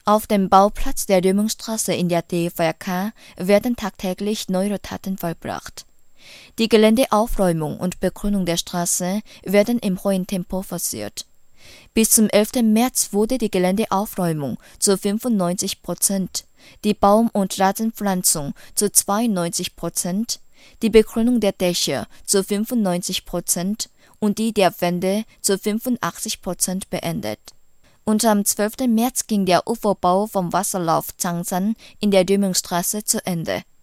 Auf dem Bauplatz der Dömungsstraße in der DFRK werden tagtäglich neue Taten vollbracht. Die Geländeaufräumung und Begrünung der Straße werden im hohen Tempo forciert. Bis zum 11. März wurde die Geländeaufräumung zu 95%, die Baum- und Rasenpflanzung zu 92%, die Begrünung der Dächer zu 95% und die der Wände zu 85% beendet. Und am 12. März ging der Uferbau vom Wasserlauf Changsan in der Dömungsstraße zu Ende.